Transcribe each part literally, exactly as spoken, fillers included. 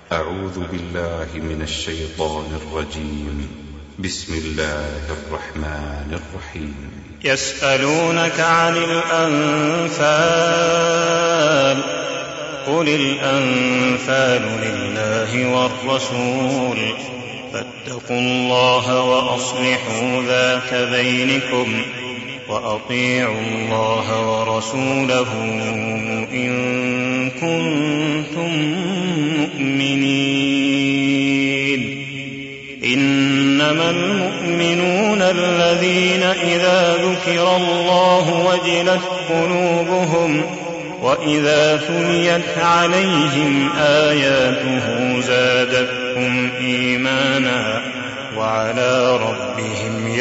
أعوذ بالله من الشيطان الرجيم. بسم الله الرحمن الرحيم. يسألونك عن الأنفال قل الأنفال لله والرسول فاتقوا الله وأصلحوا ذات بينكم وأطيعوا الله ورسوله إن كنتم مؤمنين. إنما المؤمنون الذين إذا ذكر الله وجلت قلوبهم وإذا تليت عليهم آياته زادتهم إيمانا وعلى ربهم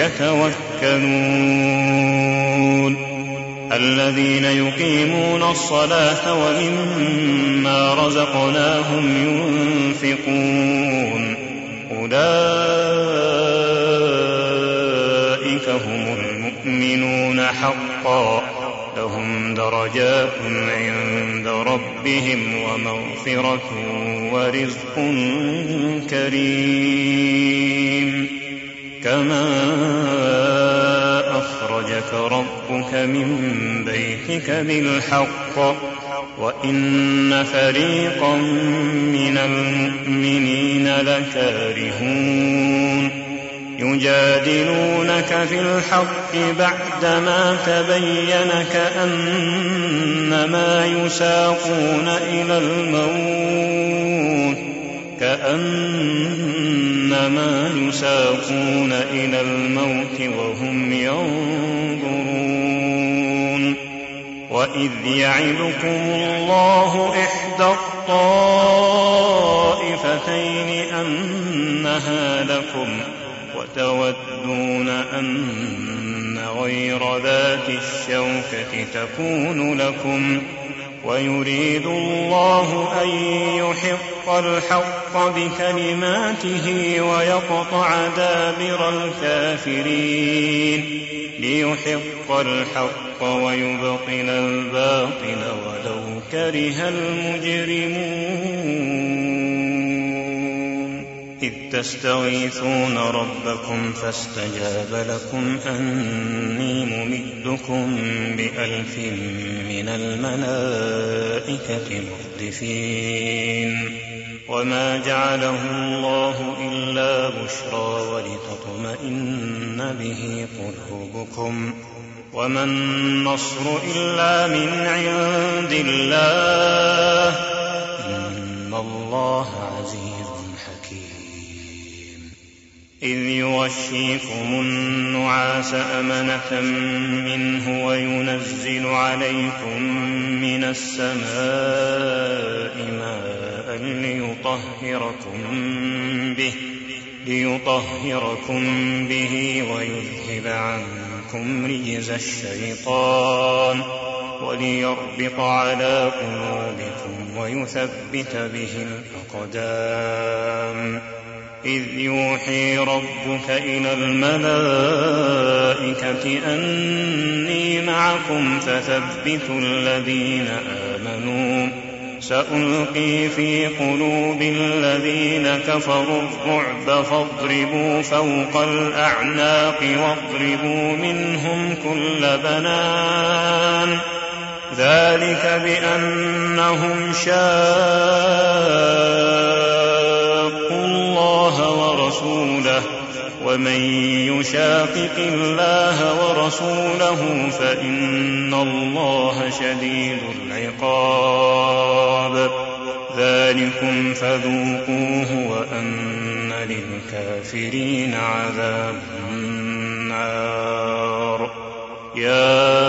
يتوكلون. الذين يقيمون الصلاة ومما رزقناهم ينفقون أولئك هم المؤمنون حقا لهم درجات عند ربهم ومغفرة ورزق كريم. كما أخرجك ربك من بيتك بالحق وإن فريقا من المؤمنين لكارهون. يجادلونك في الحق بعدما تبين كأنما يساقون إلى الموت كأنما يساقون إلى الموت وهم ينظرون. وإذ يعدكم الله إحدى الطائفتين أنها لكم وتودون أن غير ذات الشوكة تكون لكم ويريد الله أن يحق الحق بكلماته ويقطع دابر الكافرين ليحق الحق ويبطل الباطل ولو كره المجرمون. إذ تستغيثون ربكم فاستجاب لكم أني ممدكم بألف من الملائكة مردفين. وما جعله الله إلا بشرى ولتطمئن به قلوبكم وما النصر إلا من عند الله إن الله عزيز حكيم. إذ يغشيكم النعاس أمنة منه وينزل عليكم من السماء ماء ليطهركم به, ليطهركم به ويذهب عنكم رجز الشيطان وليربط على قلوبكم ويثبت به الأقدام. إذ يوحي ربك إلى الملائكة أني معكم فثبتوا الذين آمنوا سألقي في قلوب الذين كفروا الرعب فاضربوا فوق الأعناق واضربوا منهم كل بنان. ذلك بأنهم شاقوا الله ورسوله ومن يشاقق الله ورسوله فإن الله شديد العقاب. ذلكم فذوقوه وأن للكافرين عذاب النار. يا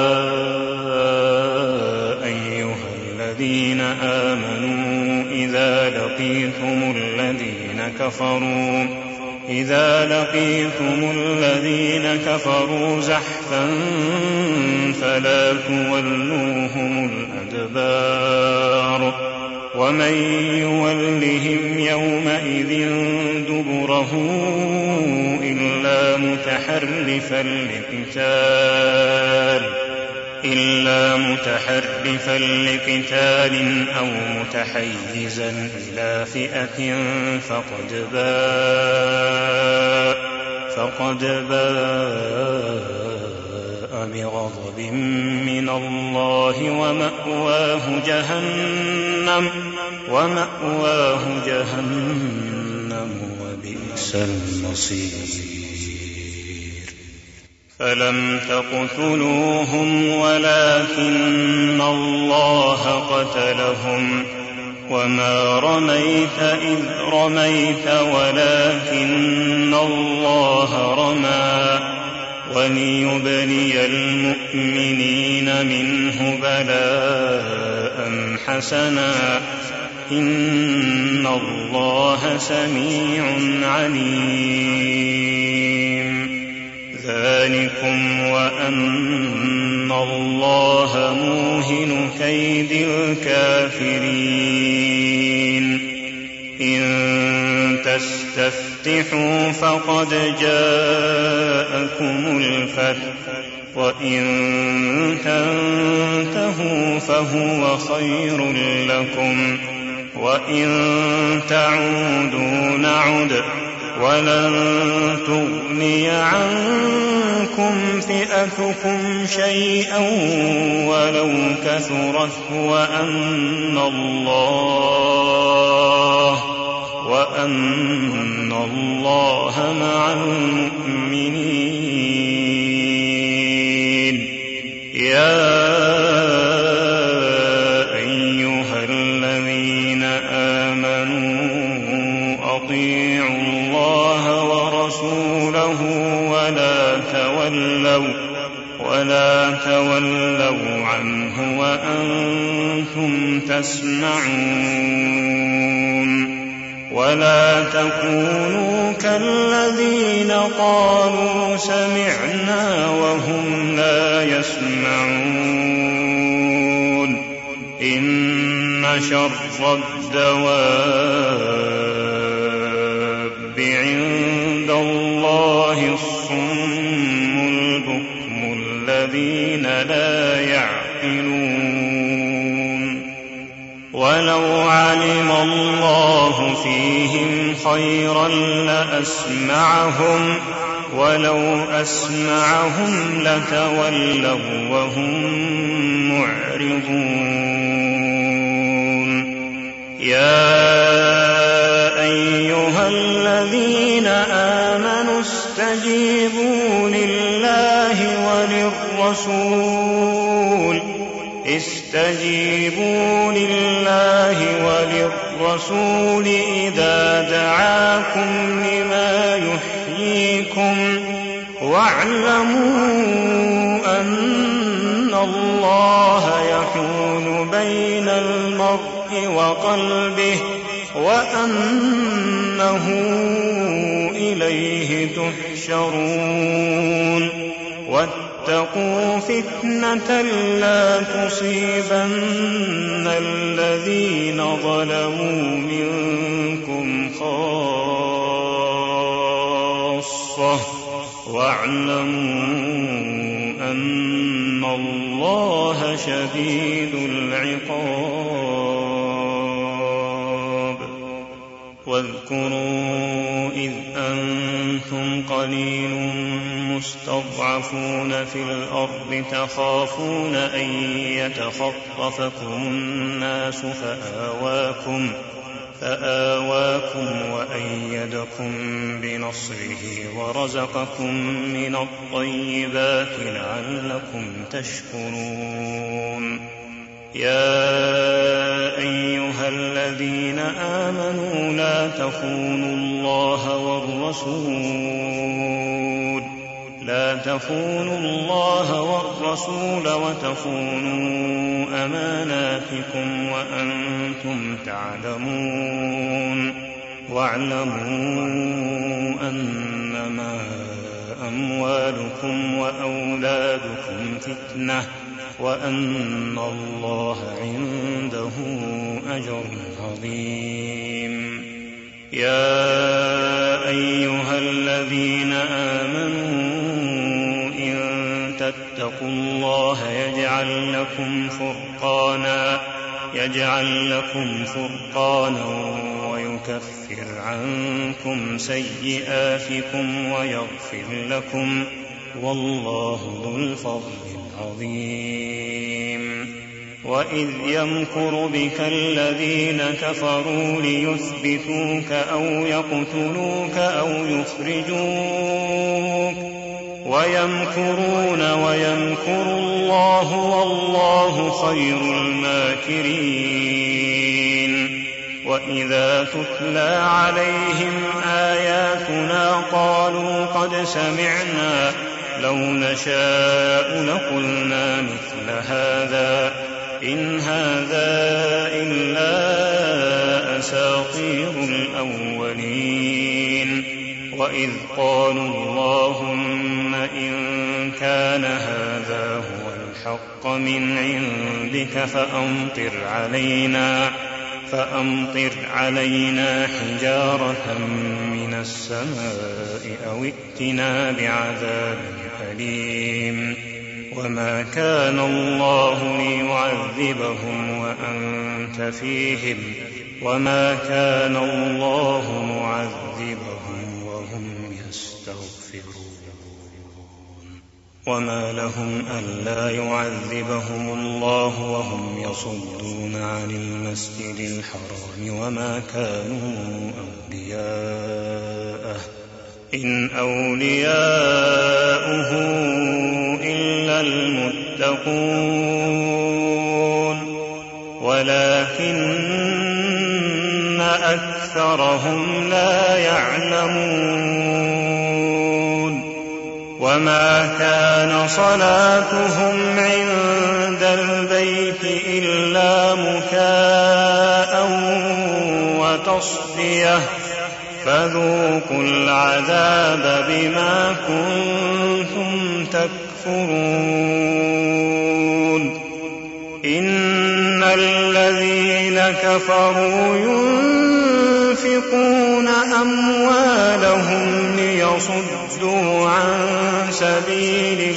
أيها الذين آمنوا إذا لقيتم الذين كفروا إذا لقيتم الذين كفروا زحفا فلا تولوهم الأدبار ومن يولهم يومئذ دبره إلا متحرفا لقتال إلا متحرفا لقتال أو متحيزا إلى فئة فقد باء فقد باء بغضب من الله ومأواه جهنم ومأواه جهنم وبئس المصير. فلم تقتلوهم ولكن الله قتلهم وما رميت إذ رميت ولكن الله رمى وليبلي المؤمنين منه بلاء حسنا إن الله سميع عليم. ذلكم وأن الله موهن كيد الكافرين. إن تستفتحوا فقد جاءكم الفتح وإن تنتهوا فهو خير لكم وإن تعودوا نعد ولن تغني عنكم فئتكم شيئا ولو كثرت وأن الله وأن الله مع المؤمنين. يا أيها الذين آمنوا أطيعوا الله ورسوله ولا تولوا ولا تولوا عنه وأنتم تسمعون. ولا تكونوا كالذين قالوا سمعنا وهم لا يسمعون. إن شر الدواب عند الله الصم البكم الذين لا يعقلون. ولو علم الله فيهم خيرا لأسمعهم ولو أسمعهم لتولوا وهم معرضون. يا أيها الذين آمنوا استجيبوا لله وللرسول استجيبوا لله وللرسول إذا دعاكم لما يحييكم واعلموا أن الله يحول بين المرء وقلبه وأنه إليه تحشرون. واتقوا فتنة لا تصيبن الذين ظلموا منكم خاصة واعلموا أن الله شديد العقاب. واذكروا إذ أنتم قليل مستضعفون في الأرض تخافون أن يتخطفكم الناس فآواكم فآواكم وأيدكم بنصره ورزقكم من الطيبات لعلكم تشكرون. يا أيها الذين آمنوا لا تخونوا الله والرسول لا تخونوا الله والرسول وتخونوا أماناتكم وأنتم تعلمون. واعلموا أنما أموالكم وأولادكم فتنة وأن الله عنده أجر عظيم. يا أيها الذين آمنوا إن تتقوا الله يجعل يجعل لكم فرقانا يجعل لكم فرقانا ويكفر عنكم سيئاتكم ويغفر لكم، والله ذو الفضل العظيم. وإذ يمكر بك الذين كفروا ليثبتوك أو يقتلوك أو يخرجوك ويمكرون ويمكر الله والله خير الماكرين. وإذا تتلى عليهم آياتنا قالوا قد سمعنا لو نشاء لقلنا مثل هذا إن هذا إلا أساطير الأولين. وإذ قالوا اللهم إن كان هذا هو الحق من عندك فأمطر علينا فأمطر علينا حجارة من السماء أو ائتنا بعذاب أليم. وما كان الله ليعذبهم وأنت فيهم وما كان الله معذبهم وهم يستغفرون. وما لهم ألا يعذبهم الله وهم يصدون عن المسجد الحرام وما كانوا أولياءه إن أولياؤه إلا المتقون ولكن أكثرهم لا يعلمون. وما كان صلاتهم عند البيت إلا مكاء وتصدية فذوقوا العذاب بما كنتم تكفرون. إن الذين كفروا ينفقون أموالهم ليصدوا عن سبيل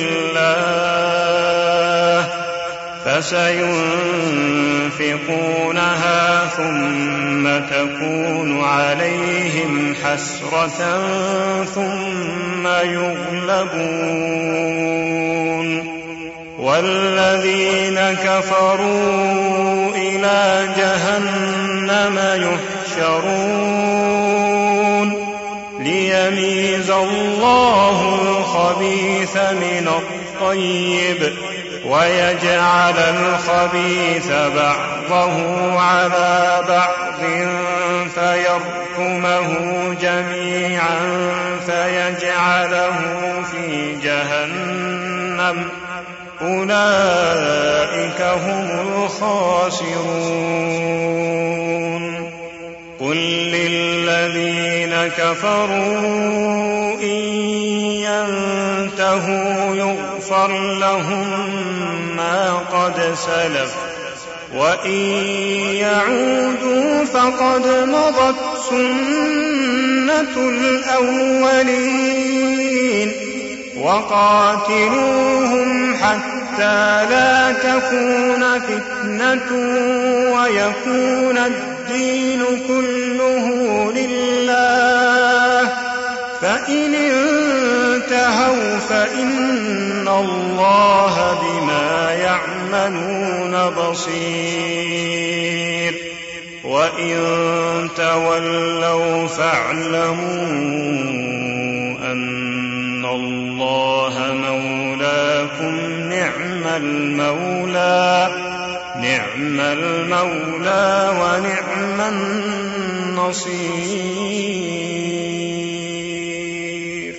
الله فسينفقونها ثم تكون عليهم حسرة ثم يغلبون والذين كفروا إلى جهنم يحشرون ليميز الله الخبيث من الطيب ويجعل الخبيث بعضه على بعض فيركمه جميعا فيجعله في جهنم أولئك هم الخاسرون. قل للذين كفروا إن ينتهوا يغفر لهم ما قد سلف وإن يعودوا فقد مضت سنة الأولين وقاتلوهم حتى لا تكون فتنة ويكون الدين كله لله فإن انتهوا فإن الله بما يعملون بصير وإن تولوا فاعلموا أن الله مولاكم نعم المولى نعم المولى ونعم النصير.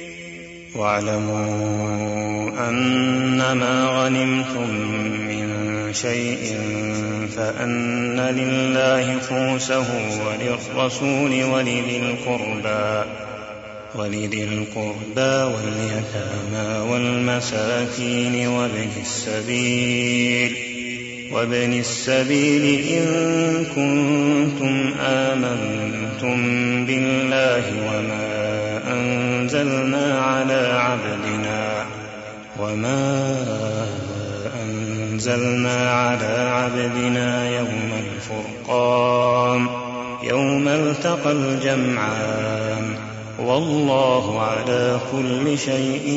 واعلموا أنما غنمتم من شيء فأن لله خمسه وللرسول ولذي القربى ولذي القربى واليتامى والمساكين وابن السبيل وابن السبيل إن كنتم آمنتم بالله وما أنزلنا على عبدنا وما أنزلنا على عبدنا يوم الفرقان يوم التقى الجمعان والله على كل شيء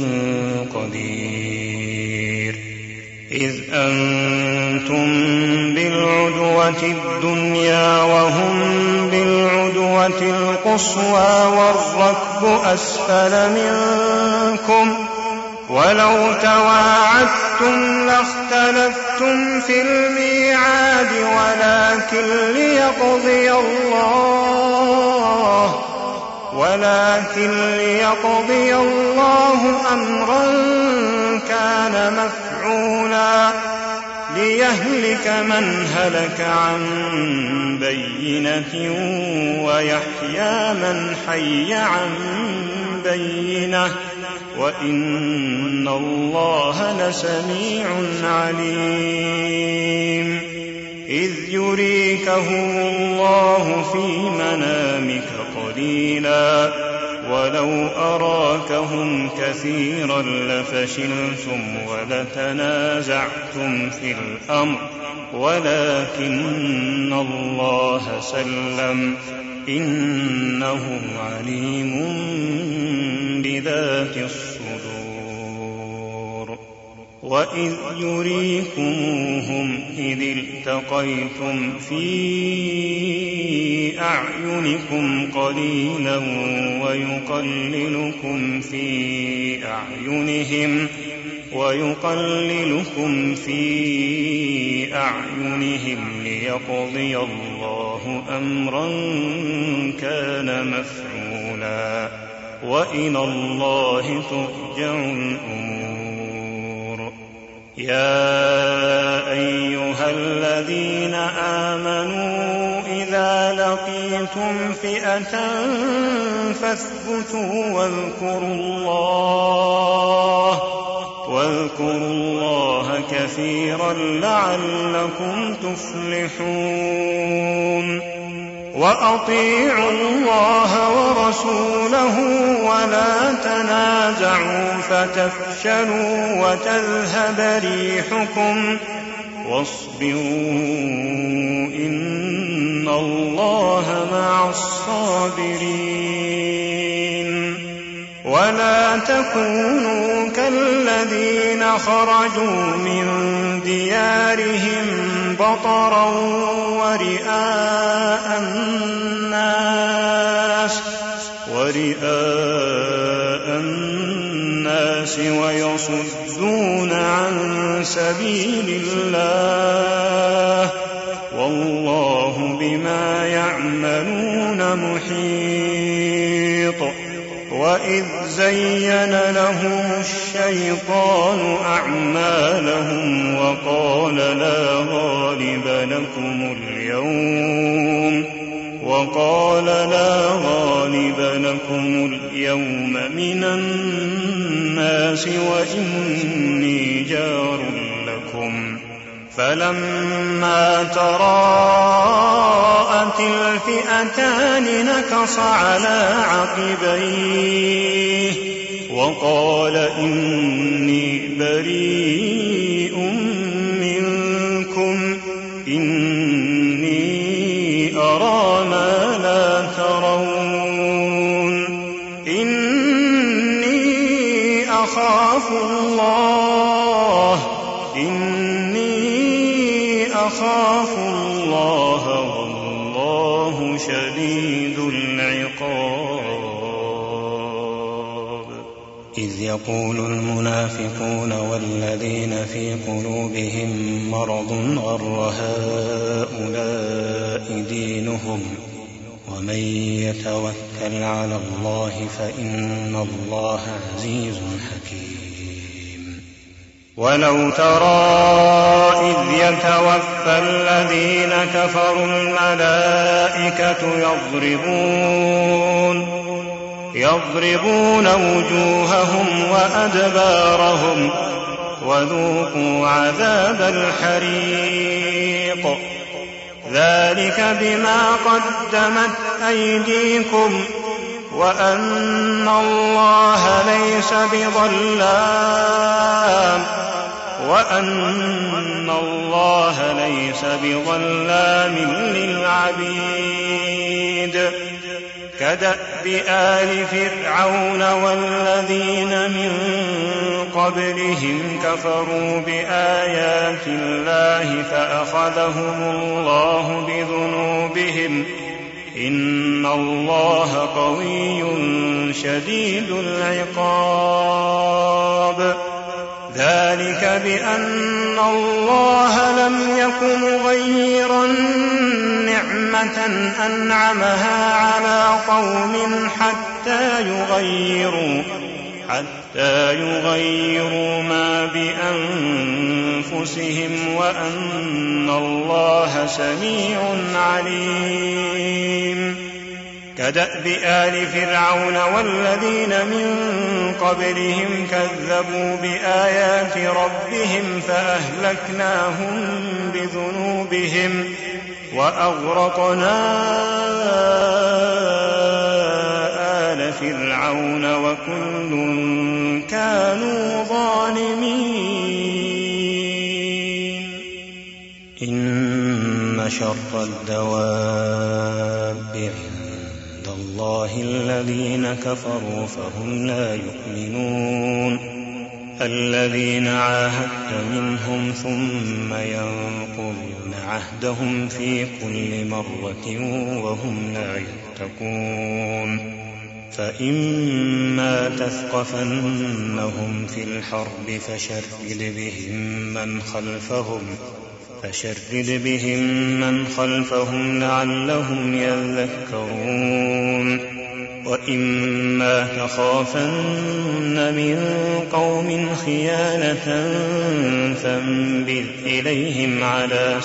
قدير. إذ أنتم بالعدوة الدنيا وهم بالعدوة القصوى والركب أسفل منكم ولو تواعدتم لاختلفتم في الميعاد ولكن ليقضي الله ولكن ليقضي الله أمرا كان مفعولا ليهلك من هلك عن بينة ويحيى من حي عن بينة وإن الله لسميع عليم. إذ يريكهم الله في منامك قليلا ولو أراكهم كثيرا لفشلتم ولتنازعتم في الأمر ولكن الله سلم إنه عليم بذات الصدور. وإذ يريكموهم إذ التقيتم في أعينكم قليلا ويقللكم في أعينهم ويقللكم في أعينهم ليقضي الله أمرا كان مفعولا وإلى الله ترجع الأمور. يا أيها الذين آمنوا إذا لقيتم فئة فاثبتوا واذكروا الله واذكروا الله كثيرا لعلكم تفلحون. وأطيعوا الله ورسوله ولا تنازعوا فتفشلوا وتذهب ريحكم واصبروا إن الله مع الصابرين. ولا تكونوا كالذين خرجوا من ديارهم بطرا ورئاء الناس ورئاء الناس ويصدون عن سبيل الله والله بما يعملون محيط. وإذ زين لهم الشيطان أعمالهم وقال لا غالب لكم اليوم وقال لا غالب لكم اليوم من الناس وإني جار لكم فلما تراءت الفئتان نكص على عقبيه وقال إني بريء منكم إني أرى ما لا ترون إني أخاف الله إني أخاف الله والله شديد العقاب. إذ يقول المنافقون والذين في قلوبهم مرض غر هؤلاء دينهم ومن يتوكل على الله فإن الله عزيز حكيم. ولو ترى إذ يتوفى الذين كفروا الملائكة يضربون يضربون وجوههم وأدبارهم وذوقوا عذاب الحريق ذلك بما قدمت أيديكم وأن الله ليس بظلام وأن الله ليس بظلام للعبيد كدأب آل فرعون والذين من قبلهم كفروا بآيات الله فأخذهم الله بذنوبهم إن الله قوي شديد العقاب ذلك بأن الله لم يكن مغيرا نعمة أنعمها على قوم حتى يغيروا حتى يغيروا ما بأنفسهم وأن الله سميع عليم كدأب آل فرعون والذين من قبلهم كذبوا بآيات ربهم فأهلكناهم بذنوبهم وأغرقنا آل فرعون وكل كانوا ظالمين إن شر الدواب عند الله الذين كفروا فهم لا يؤمنون الذين عاهدت منهم ثم ينقضون عهدهم في كل مرة وهم لا يتقون فإما تثقفنهم في الحرب فشرد بهم من خلفهم فشرد بهم من خلفهم لعلهم يذكرون وإما تخافن من قوم خيانة فانبذ إليهم على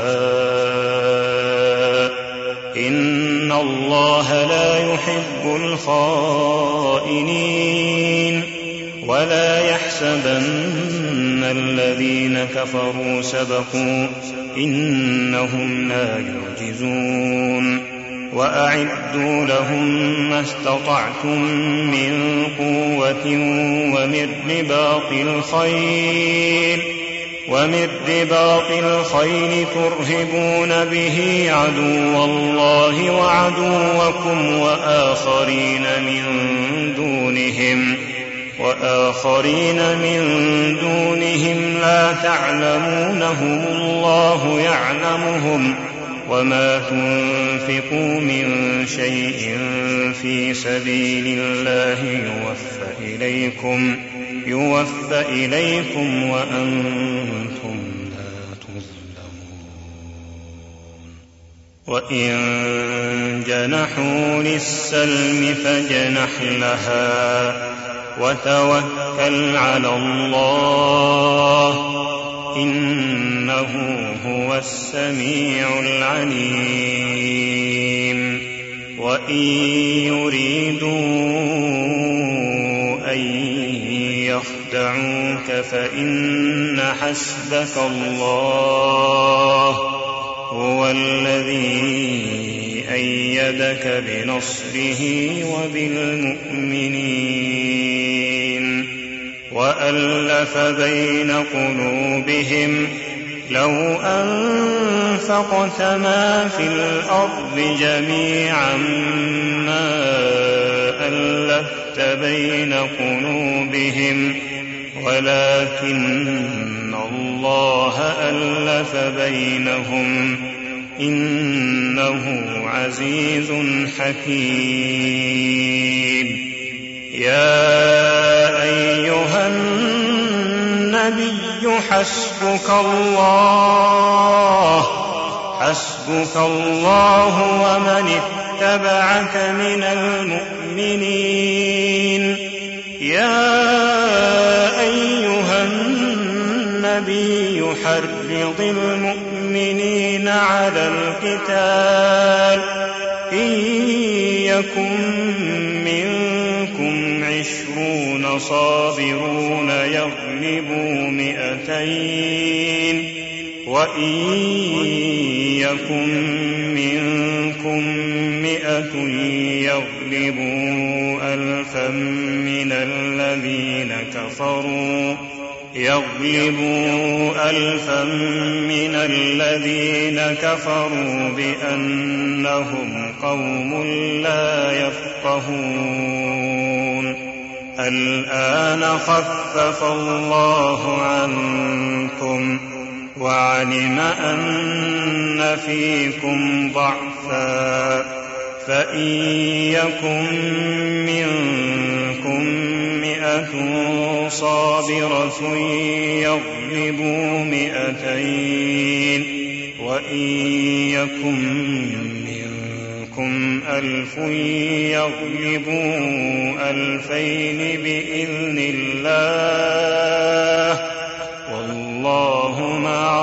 سواء إن الله لا يحب الخائنين ولا يحسبن الذين كفروا سبقوا إنهم لا يعجزون وأعدوا لهم ما استطعتم من قوة ومن رباط الخيل ومن رباط الخيل ترهبون به عدو الله وعدوكم وآخرين من دونهم وآخرين من دونهم لا تعلمونهم الله يعلمهم وما تنفقوا من شيء في سبيل الله يوفى إليكم يوفى إليكم وأنتم لا تظلمون وإن جنحوا للسلم فاجنح لها وتوكل على الله إنه هو السميع العليم وإن يريدوا أن يخدعوك فإن حسبك الله هو الذي أيدك بنصره وبالمؤمنين وألف بين قلوبهم لو أنفقت ما في الأرض جميعا ما ألفت بين قلوبهم ولكن الله ألف بينهم إنه عزيز حكيم يا أيها النبي حسبك الله حسبك الله ومن اتبعك من المؤمنين يا أيها النبي حرض المؤمنين على القتال إن يكن منكم عشرون صابرون يغلبوا مئتين وإن يكن منكم مئة يغلبوا ألفا من الذين كفروا يغلبوا ألفا من الذين كفروا بأنهم قوم لا يفقهون. الآن خفف الله عنكم وعلم أن فيكم ضعفا، فإن يكن منكم مئة صابرة يغلبوا مئتين، وإن يكن منكم ألف يغلبوا ألفين بإذن الله، والله مع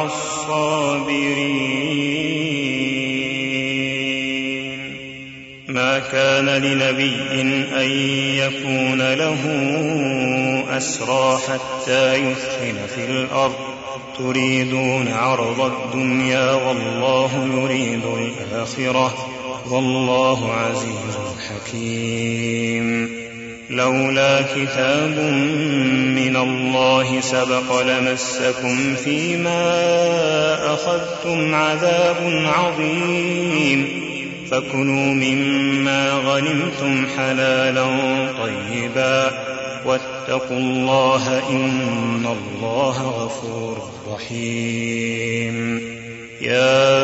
الصابرين. ما كان لنبي أن يكون له أسرى حتى يثخن في الأرض، تريدون عرض الدنيا والله يريد الآخرة، والله عزيز حكيم. لولا كتاب من الله سبق لمسكم فيما أخذتم عذاب عظيم، فكلوا مما غنمتم حلالا طيبا واتقوا الله إن الله غفور رحيم. يا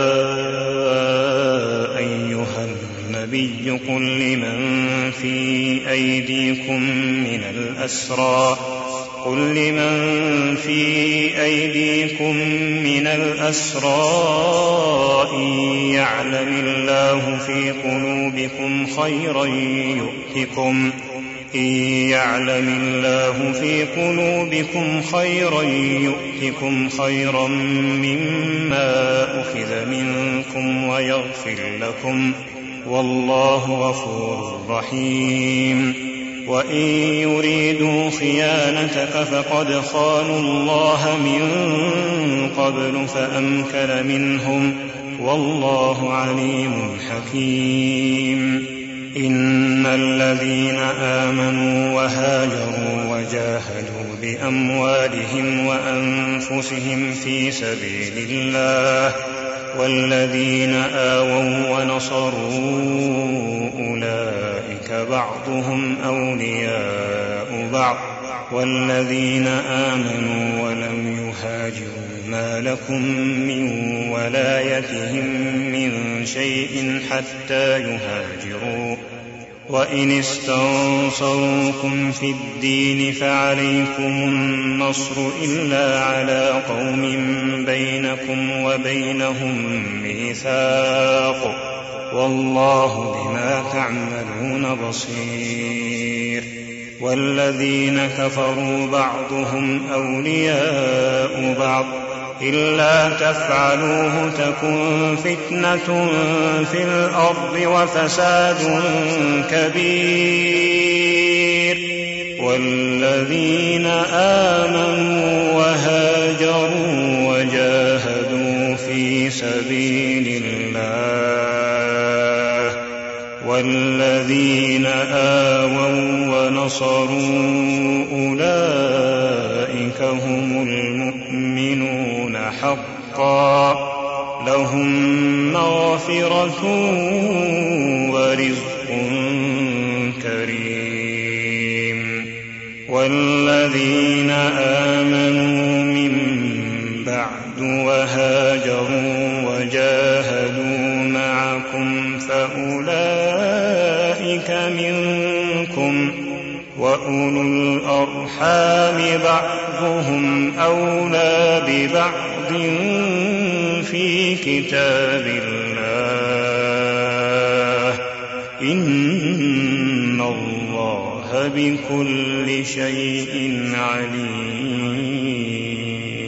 أيها النبي قل لمن في أيديكم من الأسرى قل لمن في أيديكم من الأسرى إن يعلم الله في قلوبكم خيرا يؤتكم إن يعلم الله في قلوبكم خيرا يؤتكم خيرا مما أخذ منكم ويغفر لكم، والله غفور رحيم. وإن يريدوا خيانتك فقد خانوا الله من قبل فأمكن منهم، والله عليم حكيم. إن الذين آمنوا وهاجروا وجاهدوا بأموالهم وأنفسهم في سبيل الله والذين آووا ونصروا أولئك بعضهم أولياء بعض، والذين آمنوا ولم يهاجروا ما لكم من ولايتهم من شيء حتى يهاجروا، وإن استنصروكم في الدين فعليكم النصر إلا على قوم بينكم وبينهم ميثاق، والله بما تعملون بصير. والذين كفروا بعضهم أولياء بعض إلا تفعلوه تكن فتنة في الأرض وفساد كبير. والذين آمنوا وهاجروا وجاهدوا في سبيل الله والذين آووا ونصروا أولئك هم المؤمنون حقا، لهم مغفرة ورزق كريم. والذين آمنوا من بعد وهاجروا وجاهدوا معكم فأولئك منكم، وأولو الأرحام بعضهم أولى ببعض في كتاب الله، إن الله بكل شيء عليم.